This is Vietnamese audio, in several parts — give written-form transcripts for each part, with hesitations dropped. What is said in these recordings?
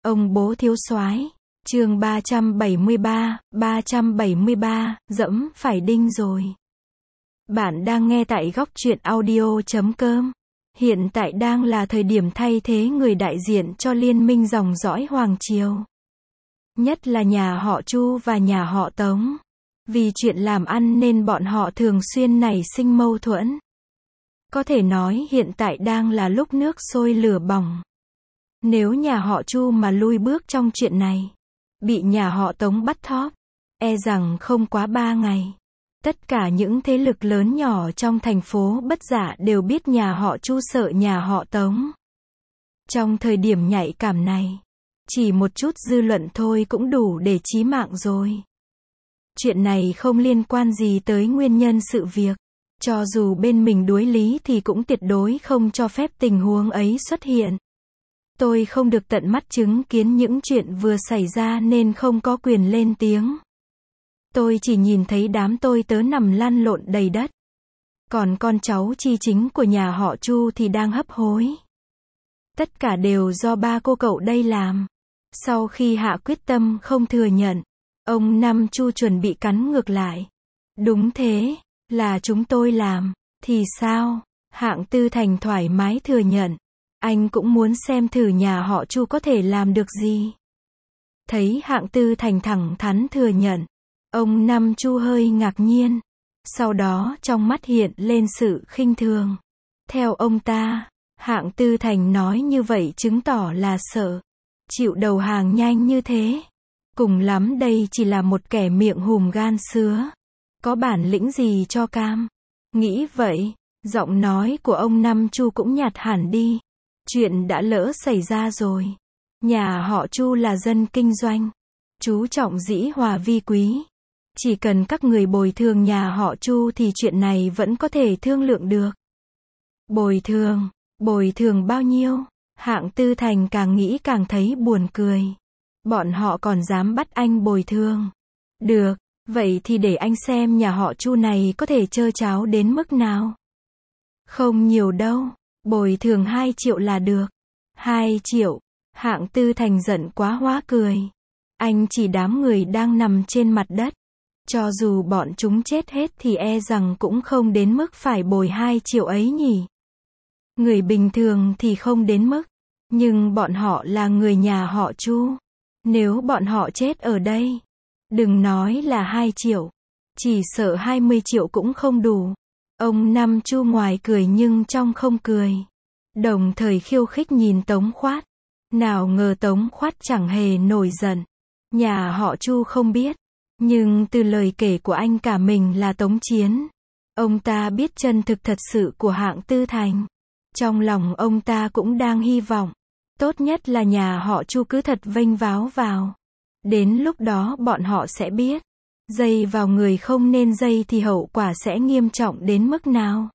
Ông bố thiếu soái. Chương 373, dẫm phải đinh rồi. Bạn đang nghe tại góc truyện audio.com. Hiện tại đang là thời điểm thay thế người đại diện cho liên minh dòng dõi Hoàng Triều. Nhất là nhà họ Chu và nhà họ Tống. Vì chuyện làm ăn nên bọn họ thường xuyên nảy sinh mâu thuẫn. Có thể nói hiện tại đang là lúc nước sôi lửa bỏng. Nếu nhà họ Chu mà lui bước trong chuyện này, bị nhà họ Tống bắt thóp, e rằng không quá 3 ngày. Tất cả những thế lực lớn nhỏ trong thành phố Bất Dạ đều biết nhà họ Chu sợ nhà họ Tống. Trong thời điểm nhạy cảm này, chỉ một chút dư luận thôi cũng đủ để chí mạng rồi. Chuyện này không liên quan gì tới nguyên nhân sự việc. Cho dù bên mình đuối lý thì cũng tuyệt đối không cho phép tình huống ấy xuất hiện. Tôi không được tận mắt chứng kiến những chuyện vừa xảy ra nên không có quyền lên tiếng. Tôi chỉ nhìn thấy đám tôi tớ nằm lăn lộn đầy đất. Còn con cháu chi chính của nhà họ Chu thì đang hấp hối. Tất cả đều do ba cô cậu đây làm. Sau khi hạ quyết tâm không thừa nhận, ông Năm Chu chuẩn bị cắn ngược lại. Đúng thế, là chúng tôi làm. Thì sao? Hạng Tư Thành thoải mái thừa nhận. Anh cũng muốn xem thử nhà họ Chu có thể làm được gì. Thấy Hạng Tư Thành thẳng thắn thừa nhận, ông Năm Chu hơi ngạc nhiên. Sau đó trong mắt hiện lên sự khinh thường. Theo ông ta, Hạng Tư Thành nói như vậy chứng tỏ là sợ chịu đầu hàng nhanh như thế. Cùng lắm đây chỉ là một kẻ miệng hùm gan sứa. Có bản lĩnh gì cho cam. Nghĩ vậy, giọng nói của ông Năm Chu cũng nhạt hẳn đi. Chuyện đã lỡ xảy ra rồi. Nhà họ Chu là dân kinh doanh, chú trọng dĩ hòa vi quý. Chỉ cần các người bồi thường nhà họ Chu thì chuyện này vẫn có thể thương lượng được. Bồi thường bao nhiêu? Hạng Tư Thành càng nghĩ càng thấy buồn cười. Bọn họ còn dám bắt anh bồi thường. Được, vậy thì để anh xem nhà họ Chu này có thể trơ tráo đến mức nào. Không nhiều đâu, bồi thường 2 triệu là được. 2 triệu, Hạng Tư Thành giận quá hóa cười. Anh chỉ đám người đang nằm trên mặt đất. Cho dù bọn chúng chết hết thì e rằng cũng không đến mức phải bồi 2 triệu ấy nhỉ. Người bình thường thì không đến mức. Nhưng bọn họ là người nhà họ Chu. Nếu bọn họ chết ở đây, đừng nói là 2 triệu. Chỉ sợ 20 triệu cũng không đủ. Ông Năm Chu ngoài cười nhưng trong không cười. Đồng thời khiêu khích nhìn Tống Khoát. Nào ngờ Tống Khoát chẳng hề nổi giận. Nhà họ Chu không biết. Nhưng từ lời kể của anh cả mình là Tống Chiến, ông ta biết chân thực thật sự của Hạng Tư Thành. Trong lòng ông ta cũng đang hy vọng. Tốt nhất là nhà họ Chu cứ thật vênh váo vào. Đến lúc đó bọn họ sẽ biết. Dây vào người không nên dây thì hậu quả sẽ nghiêm trọng đến mức nào.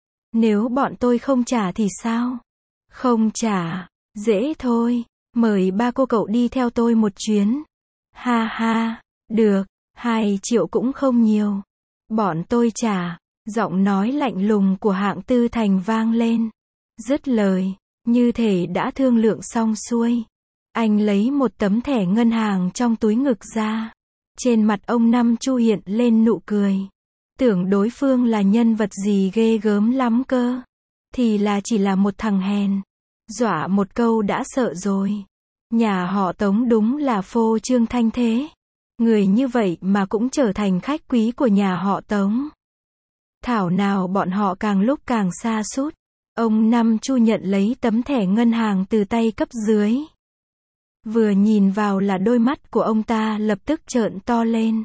Nếu bọn tôi không trả thì sao? Không trả, dễ thôi. Mời ba cô cậu đi theo tôi một chuyến. Ha ha, được, 2 triệu cũng không nhiều. Bọn tôi trả. Giọng nói lạnh lùng của Hạng Tư Thành vang lên. Dứt lời, như thể đã thương lượng xong xuôi. Anh lấy một tấm thẻ ngân hàng trong túi ngực ra. Trên mặt ông Năm Chu hiện lên nụ cười. Tưởng đối phương là nhân vật gì ghê gớm lắm cơ. Thì là chỉ là một thằng hèn. Dọa một câu đã sợ rồi. Nhà họ Tống đúng là phô trương thanh thế. Người như vậy mà cũng trở thành khách quý của nhà họ Tống. Thảo nào bọn họ càng lúc càng sa sút. Ông Năm Chu nhận lấy tấm thẻ ngân hàng từ tay cấp dưới. Vừa nhìn vào là đôi mắt của ông ta lập tức trợn to lên.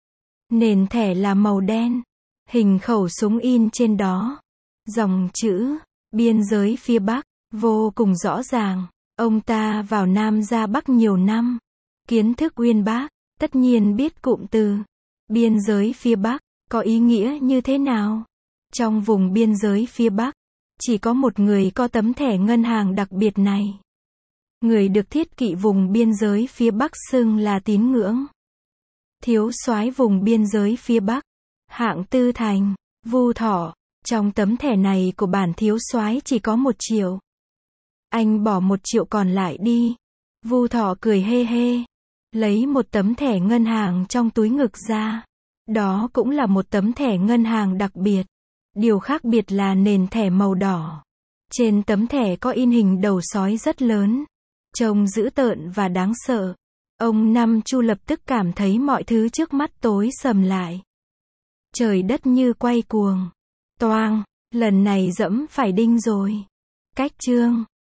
Nền thẻ là màu đen. Hình khẩu súng in trên đó. Dòng chữ, biên giới phía Bắc, vô cùng rõ ràng. Ông ta vào Nam ra Bắc nhiều năm. Kiến thức uyên bác, tất nhiên biết cụm từ biên giới phía Bắc có ý nghĩa như thế nào. Trong vùng biên giới phía Bắc, chỉ có một người có tấm thẻ ngân hàng đặc biệt này. Người được thiết kỵ vùng biên giới phía Bắc xưng là tín ngưỡng. Thiếu soái vùng biên giới phía Bắc, Hạng Tư Thành, Vu Thọ. Trong tấm thẻ này của bản thiếu soái chỉ có 1 triệu. Anh bỏ 1 triệu còn lại đi. Vu Thọ cười hê hê, lấy một tấm thẻ ngân hàng trong túi ngực ra. Đó cũng là một tấm thẻ ngân hàng đặc biệt. Điều khác biệt là nền thẻ màu đỏ. Trên tấm thẻ có in hình đầu sói rất lớn, trông dữ tợn và đáng sợ. Ông Năm Chu lập tức cảm thấy mọi thứ trước mắt tối sầm lại. Trời đất như quay cuồng. Toang, lần này dẫm phải đinh rồi. Cách chương